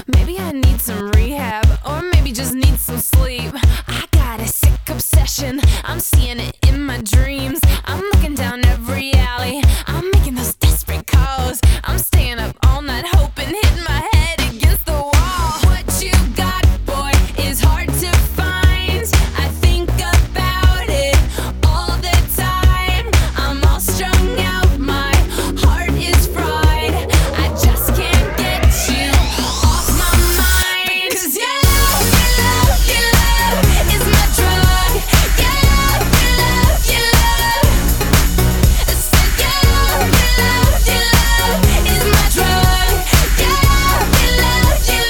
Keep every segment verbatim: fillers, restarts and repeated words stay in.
Maybe I need some rehab, or maybe just need some sleep. I got a sick obsession, I'm seeing it in my dreams. I'm looking down every alley, I'm making those desperate calls. I'm staying up all night hoping, hitting my head against the wall. What you got, boy, is hard to find. I think about it all the time. I'm all strung out, my heart is fried. I just can't get you off my mind. Cause your love, your love, your love is my drug. Your love, your love, your love. So your love, your love, your love is my drug. Your love, your love, your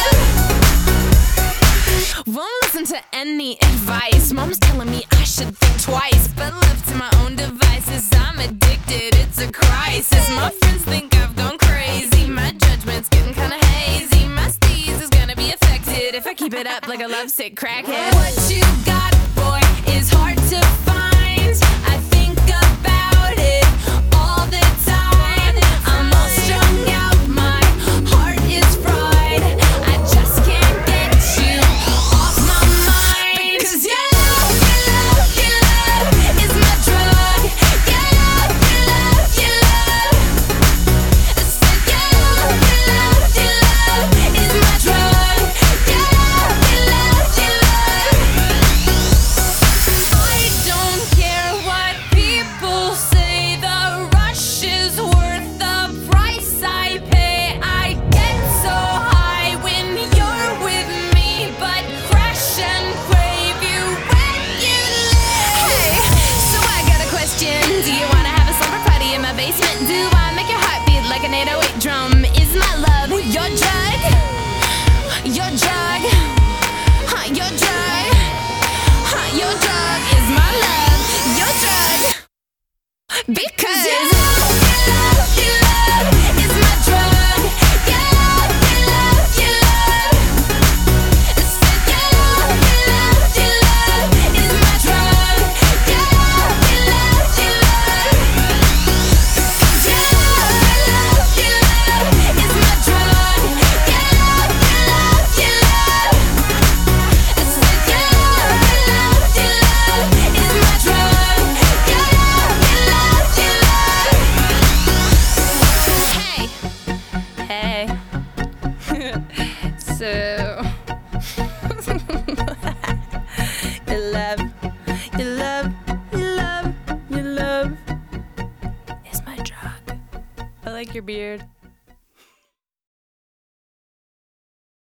love. Won't listen to any advice. Mom's telling me I should think twice, but left to my own devices, I'm addicted, it's a crisis. My friends think I've gone crazy, my judgment's getting kinda hazy. My steez is gonna be affected if I keep it up like a lovesick crackhead. What you got, boy, is hard to find. I think about it all the time. I'm all strung out, my heart is fried. I just can't get you off my mind. Cause your love, your love, your love is my drug. Your love, your love, your love. So your love, your love, your love is my drug. Your love, your love, your love. I don't care what people say, the rush is worth the price I pay. I get so high when you're with me, but crash and crave you when you leave. Hey, so I got a question. Do you wanna have a slumber party in my basement? Do I make your heart beat like an eight oh eight drum? Is my love your drug? Your drug? Huh, your drug? Huh, your drug is my love. Your drug. Because your love, your love, your love is my drug. Your love, your love, your love. So your love, your love, your love is my drug. Your love, your love, your love. Your love, your love, your love is my drug. Your love, your love, your love. So your love, your love, your love is my drug. Your love, your love, your love. Hey, hey. So your love, your love, your love, your love is my drug. I like your beard.